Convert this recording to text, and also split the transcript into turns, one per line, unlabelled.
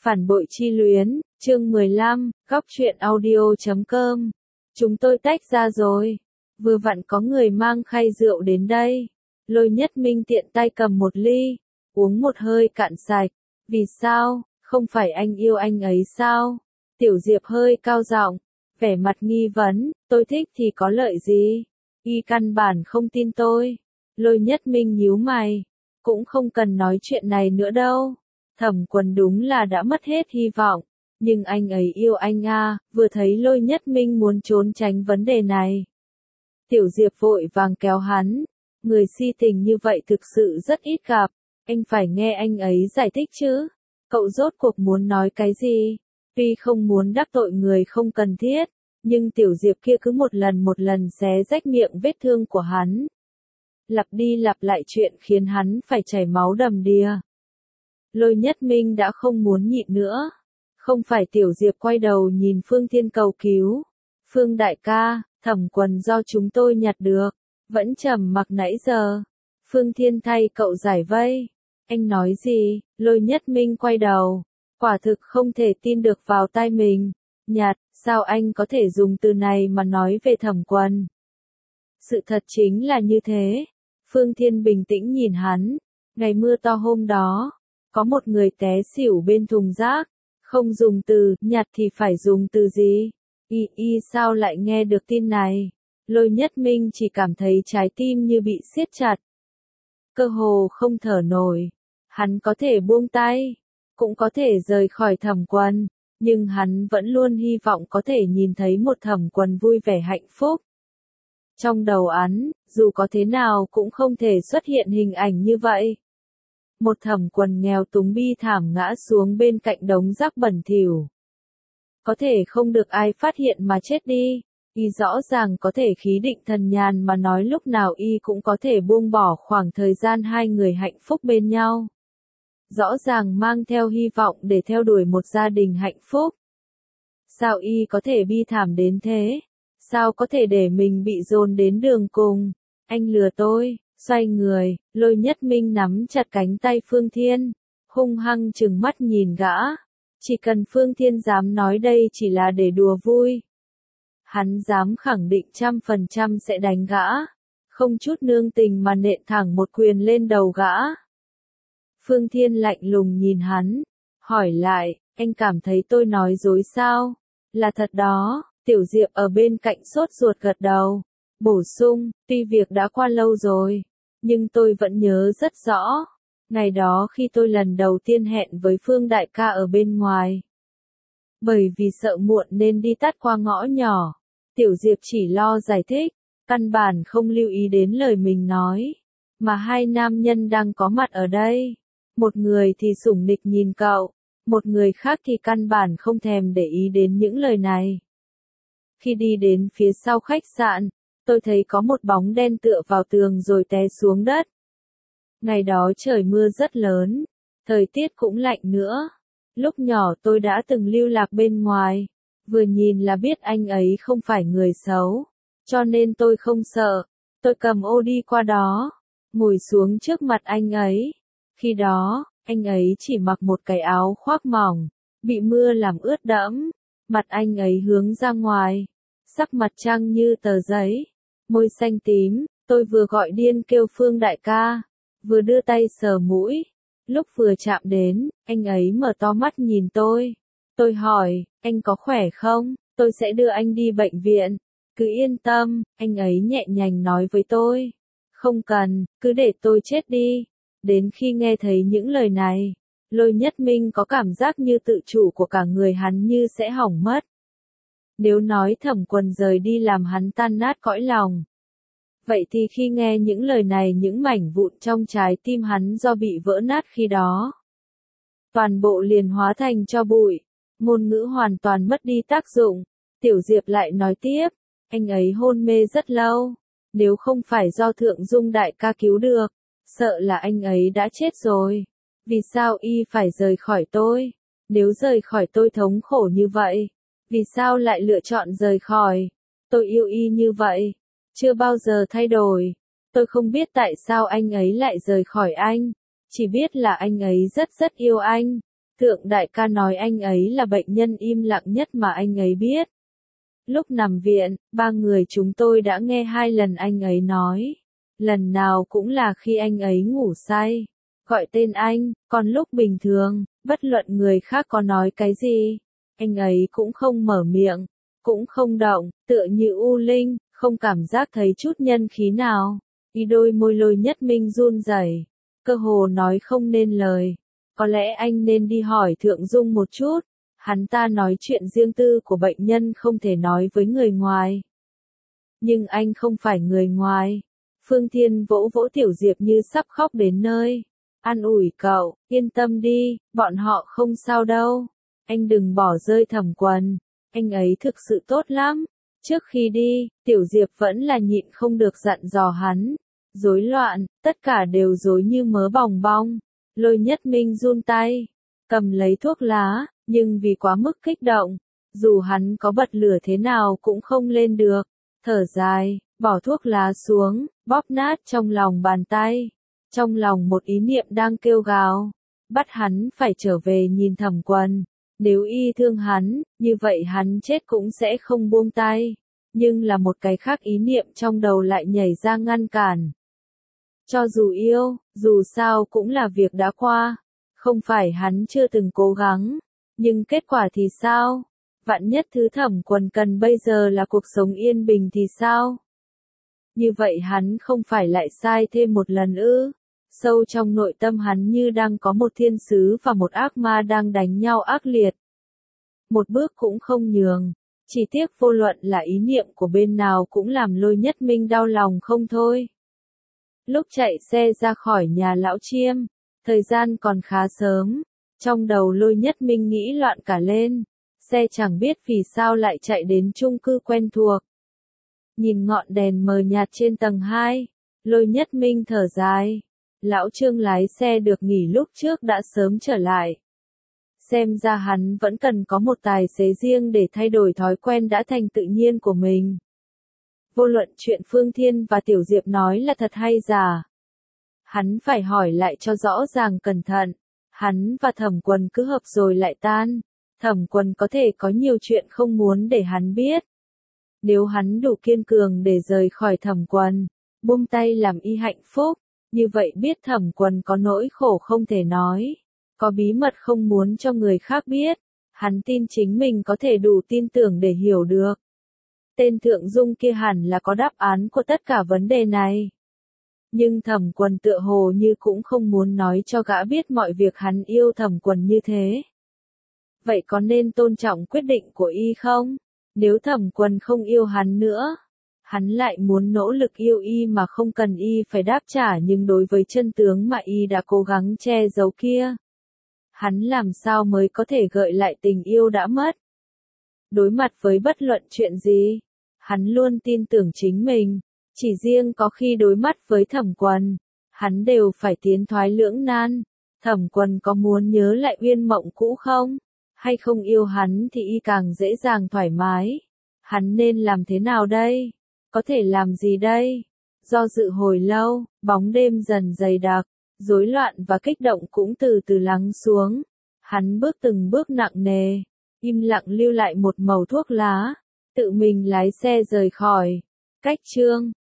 Phản bội chi luyến, chương 15, góc truyện audio.com. Chúng tôi tách ra rồi. Vừa vặn có người mang khay rượu đến đây. Lôi Nhất Minh tiện tay cầm một ly, uống một hơi cạn sạch. Vì sao, không phải anh yêu anh ấy sao? Tiểu Diệp hơi cao giọng, vẻ mặt nghi vấn, tôi thích thì có lợi gì? Y căn bản không tin tôi. Lôi Nhất Minh nhíu mày, cũng không cần nói chuyện này nữa đâu. Thẩm Quân đúng là đã mất hết hy vọng, nhưng anh ấy yêu anh à, vừa thấy Lôi Nhất Minh muốn trốn tránh vấn đề này. Tiểu Diệp vội vàng kéo hắn, người si tình như vậy thực sự rất ít gặp, anh phải nghe anh ấy giải thích chứ. Cậu rốt cuộc muốn nói cái gì? Tuy không muốn đắc tội người không cần thiết, nhưng Tiểu Diệp kia cứ một lần xé rách miệng vết thương của hắn. Lặp đi lặp lại chuyện khiến hắn phải chảy máu đầm đìa. Lôi Nhất Minh đã không muốn nhịn nữa. Không phải Tiểu Diệp quay đầu nhìn Phương Thiên cầu cứu. Phương đại ca, Thẩm Quân do chúng tôi nhặt được. Vẫn trầm mặc nãy giờ. Phương Thiên thay cậu giải vây. Anh nói gì? Lôi Nhất Minh quay đầu. Quả thực không thể tin được vào tai mình. Nhặt, sao anh có thể dùng từ này mà nói về Thẩm Quân? Sự thật chính là như thế. Phương Thiên bình tĩnh nhìn hắn. Ngày mưa to hôm đó, có một người té xỉu bên thùng rác. Không dùng từ nhặt thì phải dùng từ gì? Y sao lại nghe được tin này? Lôi Nhất Minh chỉ cảm thấy trái tim như bị siết chặt. Cơ hồ không thở nổi. Hắn có thể buông tay, cũng có thể rời khỏi Thẩm Quân, nhưng hắn vẫn luôn hy vọng có thể nhìn thấy một Thẩm Quân vui vẻ hạnh phúc. Trong đầu hắn, dù có thế nào cũng không thể xuất hiện hình ảnh như vậy. Một Thẩm Quân nghèo túng bi thảm ngã xuống bên cạnh đống rác bẩn thỉu. Có thể không được ai phát hiện mà chết đi. Y rõ ràng có thể khí định thần nhàn mà nói lúc nào Y cũng có thể buông bỏ khoảng thời gian hai người hạnh phúc bên nhau. Rõ ràng mang theo hy vọng để theo đuổi một gia đình hạnh phúc. Sao Y có thể bi thảm đến thế? Sao có thể để mình bị dồn đến đường cùng? Anh lừa tôi. Xoay người, Lôi Nhất Minh nắm chặt cánh tay Phương Thiên, hung hăng trừng mắt nhìn gã. Chỉ cần Phương Thiên dám nói đây chỉ là để đùa vui, hắn dám khẳng định 100% sẽ đánh gã, không chút nương tình mà nện thẳng một quyền lên đầu gã. Phương Thiên lạnh lùng nhìn hắn, hỏi lại, anh cảm thấy tôi nói dối sao? Là thật đó. Tiểu Diệp ở bên cạnh sốt ruột gật đầu, bổ sung, tuy việc đã qua lâu rồi, nhưng tôi vẫn nhớ rất rõ. Ngày đó khi tôi lần đầu tiên hẹn với Phương đại ca ở bên ngoài. Bởi vì sợ muộn nên đi tắt qua ngõ nhỏ. Tiểu Diệp chỉ lo giải thích, căn bản không lưu ý đến lời mình nói. Mà hai nam nhân đang có mặt ở đây. Một người thì sủng nịch nhìn cậu, một người khác thì căn bản không thèm để ý đến những lời này. Khi đi đến phía sau khách sạn, tôi thấy có một bóng đen tựa vào tường rồi té xuống đất. Ngày đó trời mưa rất lớn, thời tiết cũng lạnh nữa. Lúc nhỏ tôi đã từng lưu lạc bên ngoài, vừa nhìn là biết anh ấy không phải người xấu, cho nên tôi không sợ. Tôi cầm ô đi qua đó, ngồi xuống trước mặt anh ấy. Khi đó, anh ấy chỉ mặc một cái áo khoác mỏng, bị mưa làm ướt đẫm, mặt anh ấy hướng ra ngoài, sắc mặt trắng như tờ giấy, môi xanh tím. Tôi vừa gọi điên kêu Phương đại ca, vừa đưa tay sờ mũi. Lúc vừa chạm đến, anh ấy mở to mắt nhìn tôi. Tôi hỏi, anh có khỏe không? Tôi sẽ đưa anh đi bệnh viện. Cứ yên tâm, anh ấy nhẹ nhàng nói với tôi. Không cần, cứ để tôi chết đi. Đến khi nghe thấy những lời này, Lôi Nhất Minh có cảm giác như tự chủ của cả người hắn như sẽ hỏng mất. Nếu nói Thẩm Quân rời đi làm hắn tan nát cõi lòng. Vậy thì khi nghe những lời này những mảnh vụn trong trái tim hắn do bị vỡ nát khi đó. Toàn bộ liền hóa thành tro bụi, ngôn ngữ hoàn toàn mất đi tác dụng. Tiểu Diệp lại nói tiếp, anh ấy hôn mê rất lâu, nếu không phải do Thượng Dung đại ca cứu được, sợ là anh ấy đã chết rồi. Vì sao Y phải rời khỏi tôi? Nếu rời khỏi tôi thống khổ như vậy, vì sao lại lựa chọn rời khỏi? Tôi yêu Y như vậy, chưa bao giờ thay đổi. Tôi không biết tại sao anh ấy lại rời khỏi anh, chỉ biết là anh ấy rất yêu anh. Thượng đại ca nói anh ấy là bệnh nhân im lặng nhất mà anh ấy biết. Lúc nằm viện, 3 người chúng tôi đã nghe 2 lần anh ấy nói. Lần nào cũng là khi anh ấy ngủ say. Gọi tên anh, còn lúc bình thường, bất luận người khác có nói cái gì, anh ấy cũng không mở miệng, cũng không động, tựa như u linh, không cảm giác thấy chút nhân khí nào. Đôi môi Lôi Nhất Minh run rẩy, cơ hồ nói không nên lời. Có lẽ anh nên đi hỏi Thượng Dung một chút. Hắn ta nói chuyện riêng tư của bệnh nhân không thể nói với người ngoài. Nhưng anh không phải người ngoài. Phương Thiên vỗ vỗ Tiểu Diệp như sắp khóc đến nơi. An ủi cậu, yên tâm đi, bọn họ không sao đâu. Anh đừng bỏ rơi Thẩm Quần. Anh ấy thực sự tốt lắm. Trước khi đi, Tiểu Diệp vẫn là nhịn không được dặn dò hắn. Rối loạn, tất cả đều rối như mớ bòng bong. Lôi Nhất Minh run tay, cầm lấy thuốc lá, nhưng vì quá mức kích động, dù hắn có bật lửa thế nào cũng không lên được. Thở dài, bỏ thuốc lá xuống, bóp nát trong lòng bàn tay. Trong lòng một ý niệm đang kêu gào, bắt hắn phải trở về nhìn Thẩm Quần. Nếu y thương hắn, như vậy hắn chết cũng sẽ không buông tay. Nhưng là một cái khác ý niệm trong đầu lại nhảy ra ngăn cản. Cho dù yêu, dù sao cũng là việc đã qua. Không phải hắn chưa từng cố gắng. Nhưng kết quả thì sao? Vạn nhất thứ Thẩm Quần cần bây giờ là cuộc sống yên bình thì sao? Như vậy hắn không phải lại sai thêm một lần ư? Sâu trong nội tâm hắn như đang có một thiên sứ và một ác ma đang đánh nhau ác liệt. Một bước cũng không nhường. Chỉ tiếc vô luận là ý niệm của bên nào cũng làm Lôi Nhất Minh đau lòng không thôi. Lúc chạy xe ra khỏi nhà lão Chiêm, thời gian còn khá sớm. Trong đầu Lôi Nhất Minh nghĩ loạn cả lên. Xe chẳng biết vì sao lại chạy đến chung cư quen thuộc. Nhìn ngọn đèn mờ nhạt trên tầng 2, Lôi Nhất Minh thở dài. Lão Trương lái xe được nghỉ lúc trước đã sớm trở lại. Xem ra hắn vẫn cần có một tài xế riêng để thay đổi thói quen đã thành tự nhiên của mình. Vô luận chuyện Phương Thiên và Tiểu Diệp nói là thật hay giả. Hắn phải hỏi lại cho rõ ràng cẩn thận. Hắn và Thẩm Quần cứ hợp rồi lại tan. Thẩm Quần có thể có nhiều chuyện không muốn để hắn biết. Nếu hắn đủ kiên cường để rời khỏi Thẩm Quần, buông tay làm y hạnh phúc, như vậy biết Thẩm Quần có nỗi khổ không thể nói, có bí mật không muốn cho người khác biết, hắn tin chính mình có thể đủ tin tưởng để hiểu được. Tên Thượng Dung kia hẳn là có đáp án của tất cả vấn đề này. Nhưng Thẩm Quần tựa hồ như cũng không muốn nói cho gã biết mọi việc hắn yêu Thẩm Quần như thế. Vậy có nên tôn trọng quyết định của y không? Nếu Thẩm Quần không yêu hắn nữa, hắn lại muốn nỗ lực yêu y mà không cần y phải đáp trả, nhưng đối với chân tướng mà y đã cố gắng che giấu kia, hắn làm sao mới có thể gợi lại tình yêu đã mất? Đối mặt với bất luận chuyện gì, hắn luôn tin tưởng chính mình, chỉ riêng có khi đối mắt với Thẩm Quần, hắn đều phải tiến thoái lưỡng nan. Thẩm Quần có muốn nhớ lại uyên mộng cũ không? Hay không yêu hắn thì y càng dễ dàng thoải mái. Hắn nên làm thế nào đây? Có thể làm gì đây? Do dự hồi lâu, bóng đêm dần dày đặc, rối loạn và kích động cũng từ từ lắng xuống. Hắn bước từng bước nặng nề, im lặng lưu lại một mẩu thuốc lá, tự mình lái xe rời khỏi. Cách chương